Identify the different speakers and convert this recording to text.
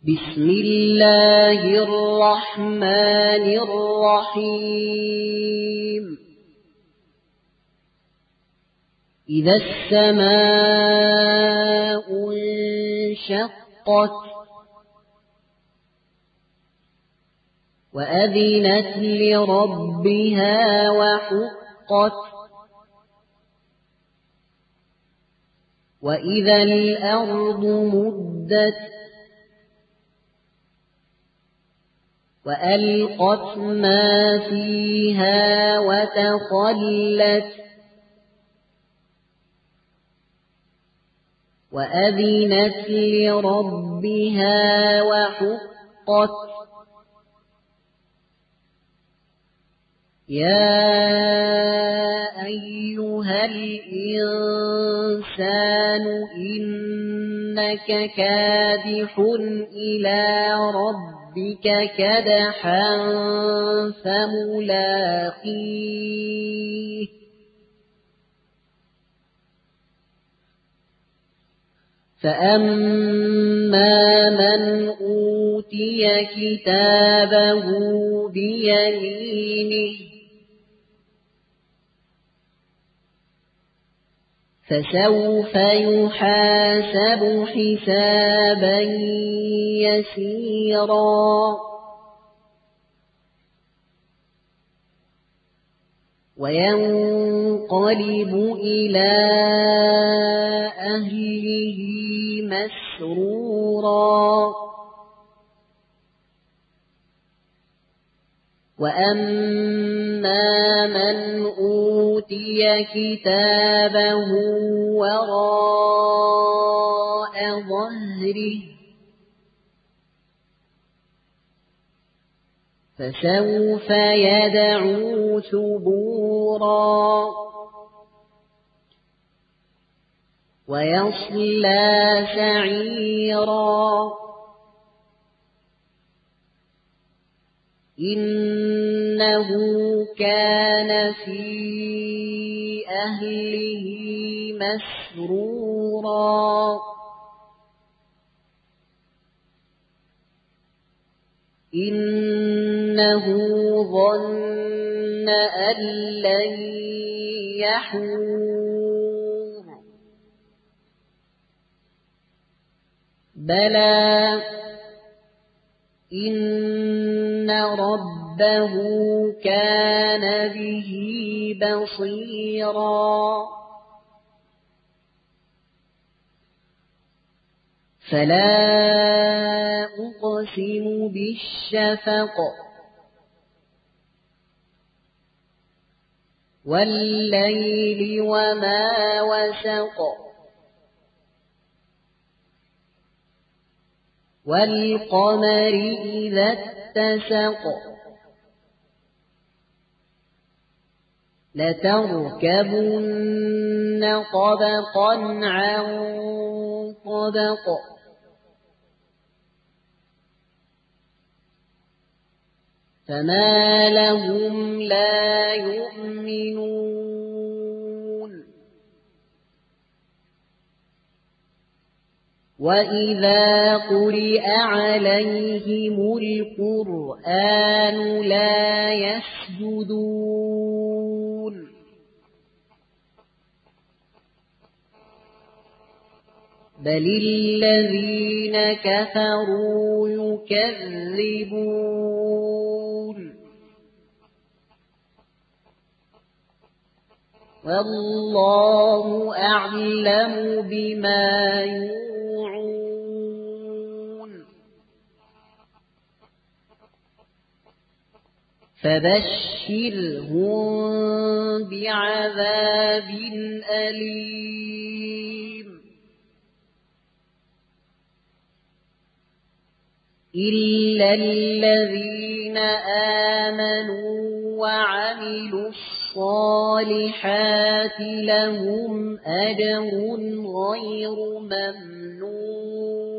Speaker 1: بسم الله الرحمن الرحيم إذا السماء انشقت وأذنت لربها وحقت وإذا الأرض مدت وألقت ما فيها وتخلت وأذنت لربها وحقت يا أيها الإنسان إنك كادح إلى ربك كدحا فملاقيه فأما من أوتي كتابه بيمينه فسوف يحاسب حسابا يسيرا وينقلب إلى أهله مسرورا وأما من أوتي كتابه وراء ظهره فسوف يدعو ثبورا ويصلى سعيرا إنه كان في أهله مسرورا إنه ظن أن لن يحور بلى إن ربه كان به بصيرا فلا أقسم بالشفق والليل وما وسق والقمر إذا اتسق لتركبن طبقا عن طبق فما لهم لا يؤمنون وإذا قرئ عليهم القرآن لا يسجدون بل الذين كفروا يكذبون والله أعلم بما يوعون فبشرهم بعذاب أليم إلا الذين آمنوا وعملوا الصالحات لهم أجر غير ممنون